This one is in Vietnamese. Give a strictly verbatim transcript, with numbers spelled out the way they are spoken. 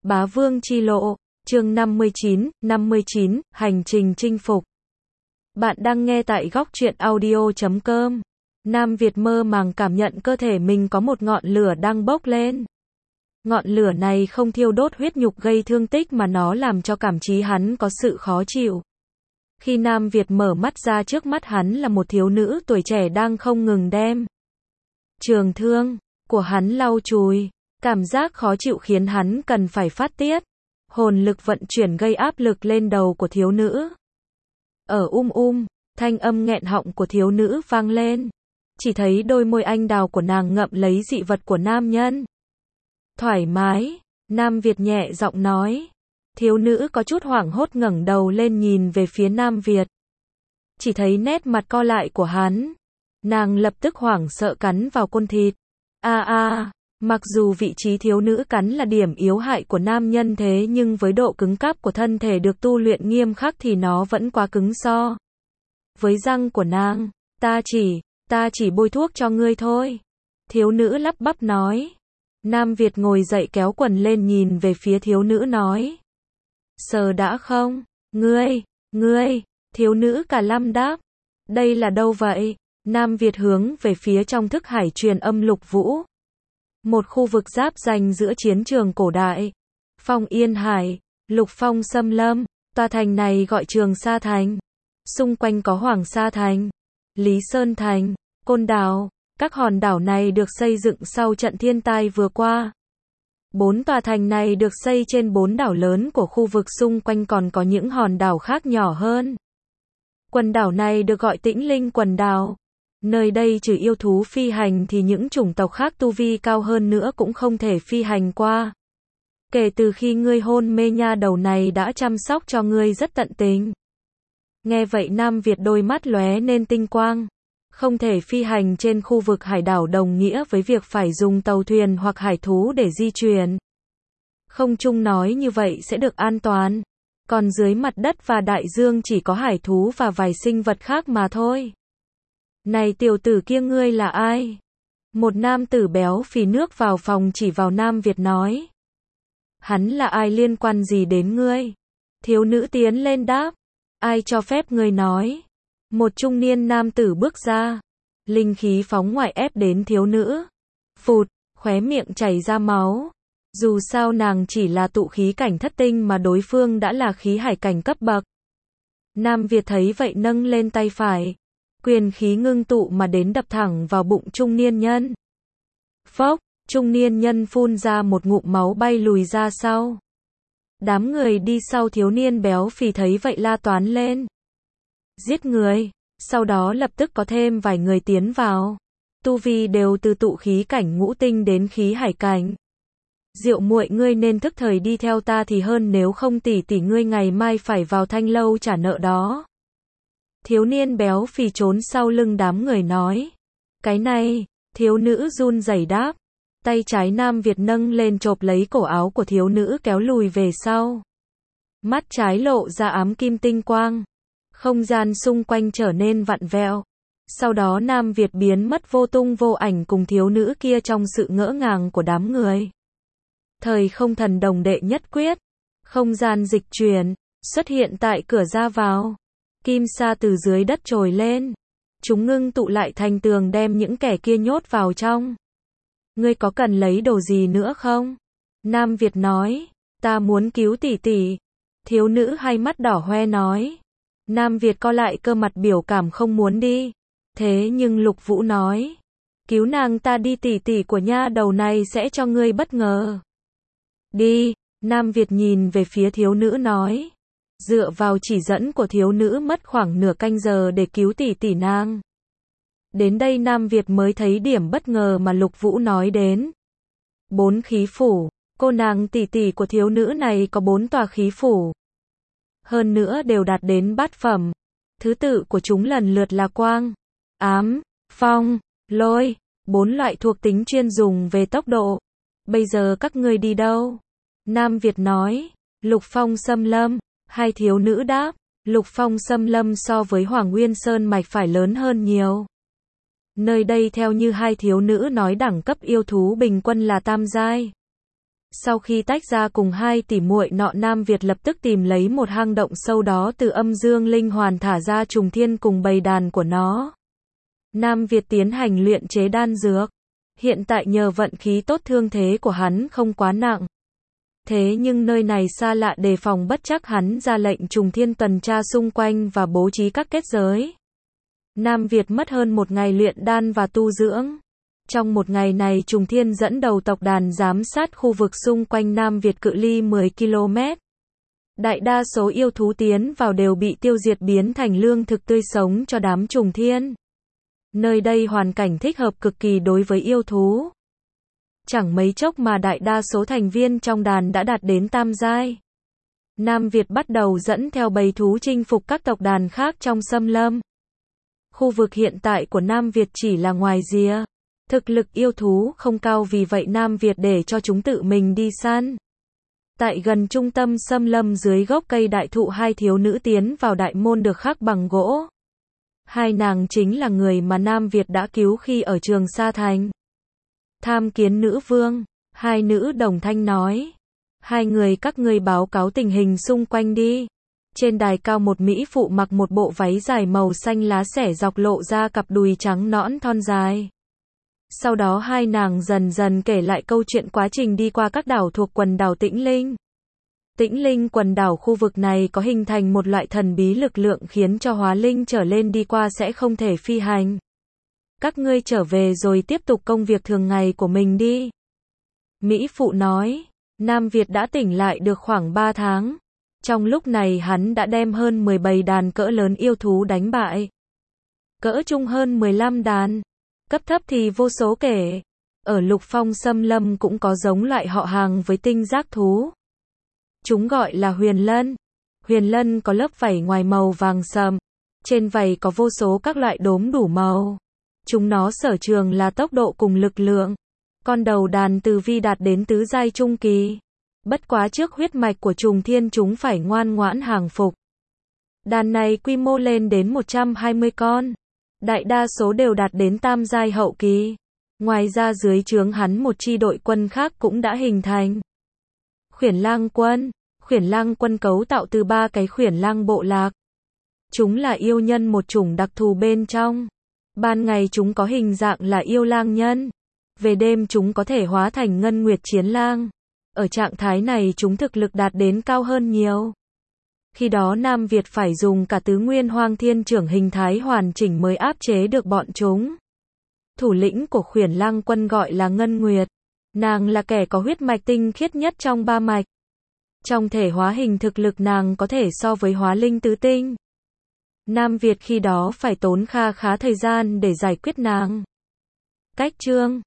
Bá Vương Chi Lộ, chương năm mươi chín, năm mươi chín, Hành trình chinh phục. Bạn đang nghe tại góc truyện audio chấm com. Nam Việt mơ màng cảm nhận cơ thể mình có một ngọn lửa đang bốc lên. Ngọn lửa này không thiêu đốt huyết nhục gây thương tích mà nó làm cho cảm trí hắn có sự khó chịu. Khi Nam Việt mở mắt ra, trước mắt hắn là một thiếu nữ tuổi trẻ đang không ngừng đem trường thương của hắn lau chùi. Cảm giác khó chịu khiến hắn cần phải phát tiết hồn lực vận chuyển gây áp lực lên đầu của thiếu nữ. Ở um um, thanh âm nghẹn họng của thiếu nữ vang lên. Chỉ thấy đôi môi anh đào của nàng ngậm lấy dị vật của nam nhân. Thoải mái, Nam Việt nhẹ giọng nói. Thiếu nữ có chút hoảng hốt ngẩng đầu lên nhìn về phía Nam Việt. Chỉ thấy nét mặt co lại của hắn. Nàng lập tức hoảng sợ cắn vào côn thịt. A a, mặc dù vị trí thiếu nữ cắn là điểm yếu hại của nam nhân, thế nhưng với độ cứng cáp của thân thể được tu luyện nghiêm khắc thì nó vẫn quá cứng so với răng của nàng. Ta chỉ, ta chỉ bôi thuốc cho ngươi thôi. Thiếu nữ lắp bắp nói. Nam Việt ngồi dậy kéo quần lên nhìn về phía thiếu nữ nói. Sờ đã không? Ngươi, ngươi, thiếu nữ cả lăm đáp. Đây là đâu vậy? Nam Việt hướng về phía trong thức hải truyền âm Lục Vũ. Một khu vực giáp ranh giữa chiến trường cổ đại, Phong Yên Hải, Lục Phong Xâm Lâm, tòa thành này gọi Trường Sa Thành. Xung quanh có Hoàng Sa Thành, Lý Sơn Thành, Côn Đảo. Các hòn đảo này được xây dựng sau trận thiên tai vừa qua. Bốn tòa thành này được xây trên bốn đảo lớn của khu vực xung quanh, còn có những hòn đảo khác nhỏ hơn. Quần đảo này được gọi Tĩnh Linh quần đảo. Nơi đây trừ yêu thú phi hành thì những chủng tộc khác tu vi cao hơn nữa cũng không thể phi hành qua. Kể từ khi ngươi hôn mê, nha đầu này đã chăm sóc cho ngươi rất tận tình. Nghe vậy Nam Việt đôi mắt lóe nên tinh quang. Không thể phi hành trên khu vực hải đảo đồng nghĩa với việc phải dùng tàu thuyền hoặc hải thú để di chuyển. Không chung nói như vậy sẽ được an toàn. Còn dưới mặt đất và đại dương chỉ có hải thú và vài sinh vật khác mà thôi. Này tiểu tử kia, ngươi là ai? Một nam tử béo phì nước vào phòng chỉ vào Nam Việt nói. Hắn là ai liên quan gì đến ngươi? Thiếu nữ tiến lên đáp. Ai cho phép ngươi nói? Một trung niên nam tử bước ra. Linh khí phóng ngoại ép đến thiếu nữ. Phụt, khóe miệng chảy ra máu. Dù sao nàng chỉ là tụ khí cảnh thất tinh mà đối phương đã là khí hải cảnh cấp bậc. Nam Việt thấy vậy nâng lên tay phải. Quyền khí ngưng tụ mà đến đập thẳng vào bụng trung niên nhân. Phốc, trung niên nhân phun ra một ngụm máu bay lùi ra sau. Đám người đi sau thiếu niên béo phì thấy vậy la toán lên. Giết người, sau đó lập tức có thêm vài người tiến vào. Tu vi đều từ tụ khí cảnh ngũ tinh đến khí hải cảnh. Diệu muội, ngươi nên thức thời đi theo ta thì hơn, nếu không tỷ tỷ ngươi ngày mai phải vào thanh lâu trả nợ đó. Thiếu niên béo phì trốn sau lưng đám người nói. Cái này, thiếu nữ run rẩy đáp. Tay trái Nam Việt nâng lên chộp lấy cổ áo của thiếu nữ kéo lùi về sau. Mắt trái lộ ra ám kim tinh quang. Không gian xung quanh trở nên vặn vẹo. Sau đó Nam Việt biến mất vô tung vô ảnh cùng thiếu nữ kia trong sự ngỡ ngàng của đám người. Thời không thần đồng đệ nhất quyết. Không gian dịch chuyển, xuất hiện tại cửa ra vào. Kim sa từ dưới đất trồi lên. Chúng ngưng tụ lại thành tường đem những kẻ kia nhốt vào trong. Ngươi có cần lấy đồ gì nữa không? Nam Việt nói. Ta muốn cứu tỷ tỷ. Thiếu nữ hai mắt đỏ hoe nói. Nam Việt co lại cơ mặt biểu cảm không muốn đi. Thế nhưng Lục Vũ nói. Cứu nàng ta đi, tỷ tỷ của nha đầu này sẽ cho ngươi bất ngờ. Đi, Nam Việt nhìn về phía thiếu nữ nói. Dựa vào chỉ dẫn của thiếu nữ mất khoảng nửa canh giờ để cứu tỷ tỷ nàng. Đến đây Nam Việt mới thấy điểm bất ngờ mà Lục Vũ nói đến. Bốn khí phủ, cô nàng tỷ tỷ của thiếu nữ này có bốn tòa khí phủ. Hơn nữa đều đạt đến bát phẩm. Thứ tự của chúng lần lượt là quang, ám, phong, lôi, bốn loại thuộc tính chuyên dùng về tốc độ. Bây giờ các ngươi đi đâu? Nam Việt nói. Lục Phong Xâm Lâm. Hai thiếu nữ đáp. Lục Phong Xâm Lâm so với Hoàng Nguyên Sơn Mạch phải lớn hơn nhiều. Nơi đây theo như hai thiếu nữ nói đẳng cấp yêu thú bình quân là tam giai. Sau khi tách ra cùng hai tỷ muội nọ, Nam Việt lập tức tìm lấy một hang động sâu đó từ âm dương linh hoàn thả ra trùng thiên cùng bầy đàn của nó. Nam Việt tiến hành luyện chế đan dược. Hiện tại nhờ vận khí tốt, thương thế của hắn không quá nặng. Thế nhưng nơi này xa lạ, đề phòng bất chắc, hắn ra lệnh trùng thiên tuần tra xung quanh và bố trí các kết giới. Nam Việt mất hơn một ngày luyện đan và tu dưỡng. Trong một ngày này, trùng thiên dẫn đầu tộc đàn giám sát khu vực xung quanh Nam Việt cự ly mười ki lô mét. Đại đa số yêu thú tiến vào đều bị tiêu diệt, biến thành lương thực tươi sống cho đám trùng thiên. Nơi đây hoàn cảnh thích hợp cực kỳ đối với yêu thú. Chẳng mấy chốc mà đại đa số thành viên trong đàn đã đạt đến tam giai. Nam Việt bắt đầu dẫn theo bầy thú chinh phục các tộc đàn khác trong xâm lâm. Khu vực hiện tại của Nam Việt chỉ là ngoài rìa. Thực lực yêu thú không cao, vì vậy Nam Việt để cho chúng tự mình đi săn. Tại gần trung tâm xâm lâm dưới gốc cây đại thụ, hai thiếu nữ tiến vào đại môn được khắc bằng gỗ. Hai nàng chính là người mà Nam Việt đã cứu khi ở Trường Sa Thành. Tham kiến nữ vương, hai nữ đồng thanh nói. Hai người các ngươi báo cáo tình hình xung quanh đi. Trên đài cao, một mỹ phụ mặc một bộ váy dài màu xanh lá xẻ dọc, lộ ra cặp đùi trắng nõn thon dài. Sau đó hai nàng dần dần kể lại câu chuyện quá trình đi qua các đảo thuộc quần đảo Tĩnh Linh. Tĩnh Linh quần đảo, khu vực này có hình thành một loại thần bí lực lượng khiến cho hóa linh trở lên đi qua sẽ không thể phi hành. Các ngươi trở về rồi tiếp tục công việc thường ngày của mình đi. Mỹ phụ nói, Nam Việt đã tỉnh lại được khoảng ba tháng. Trong lúc này hắn đã đem hơn mười bầy đàn cỡ lớn yêu thú đánh bại. Cỡ trung hơn mười lăm đàn. Cấp thấp thì vô số kể. Ở Lục Phong xâm lâm cũng có giống loại họ hàng với tinh giác thú. Chúng gọi là huyền lân. Huyền lân có lớp vảy ngoài màu vàng sậm. Trên vảy có vô số các loại đốm đủ màu. Chúng nó sở trường là tốc độ cùng lực lượng. Con đầu đàn từ vi đạt đến tứ giai trung kỳ. Bất quá trước huyết mạch của trùng thiên, chúng phải ngoan ngoãn hàng phục. Đàn này quy mô lên đến một trăm hai mươi con. Đại đa số đều đạt đến tam giai hậu kỳ. Ngoài ra dưới trướng hắn một chi đội quân khác cũng đã hình thành. Khuyển lang quân. Khuyển lang quân cấu tạo từ ba cái khuyển lang bộ lạc. Chúng là yêu nhân một chủng đặc thù bên trong. Ban ngày chúng có hình dạng là yêu lang nhân. Về đêm chúng có thể hóa thành ngân nguyệt chiến lang. Ở trạng thái này chúng thực lực đạt đến cao hơn nhiều. Khi đó Nam Việt phải dùng cả tứ nguyên hoang thiên trưởng hình thái hoàn chỉnh mới áp chế được bọn chúng. Thủ lĩnh của khuyển lang quân gọi là Ngân Nguyệt. Nàng là kẻ có huyết mạch tinh khiết nhất trong ba mạch. Trong thể hóa hình, thực lực nàng có thể so với hóa linh tứ tinh. Nam Việt khi đó phải tốn kha khá thời gian để giải quyết nàng. Cách chương